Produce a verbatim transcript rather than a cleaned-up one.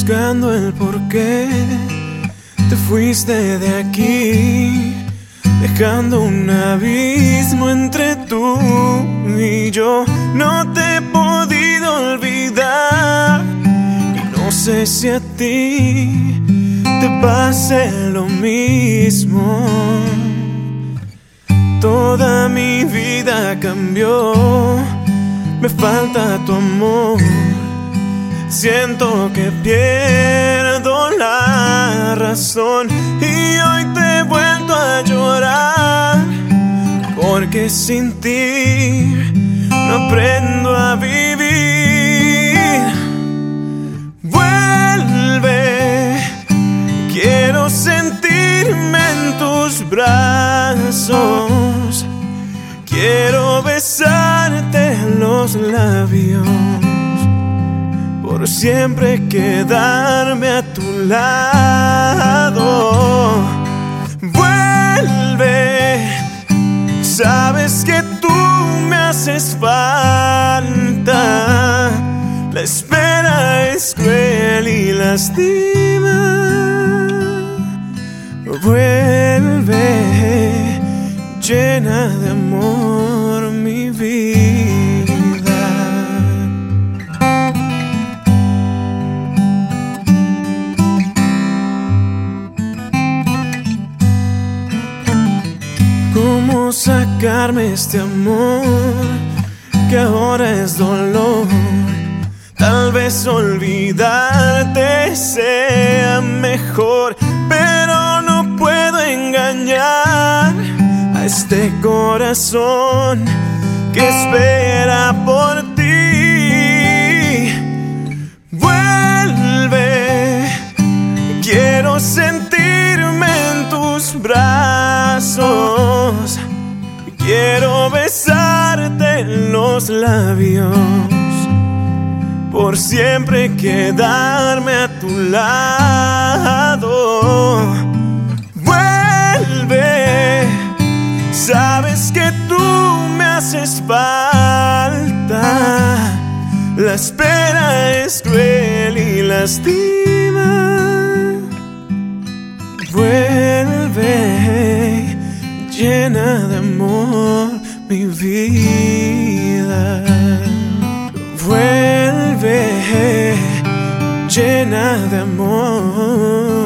buscando el porqué te fuiste de aquí, dejando un abismo entre tú y yo. No te he podido olvidar y no sé si a ti te pase lo mismo. Toda mi vida cambió, me falta tu amor. Siento que pierdo la razón y hoy te he vuelto a llorar, porque sin ti no aprendo a vivir. Vuelve, quiero sentirme en tus brazos, quiero besarte los labios, por siempre quedarme a tu lado. Vuelve, sabes que tú me haces falta. La espera es cruel y lastima. Vuelve, llena de amor mi vida. ¿Cómo sacarme este amor que ahora es dolor? Tal vez olvidarte sea mejor, pero no puedo engañar a este corazón que espera por ti. Vuelve, quiero sentirme en tus brazos, quiero besarte en los labios, por siempre quedarme a tu lado. Vuelve, sabes que tú me haces falta. La espera es cruel y lastima. Vuelve, llena de amor mi vida. Vuelve, llena de amor.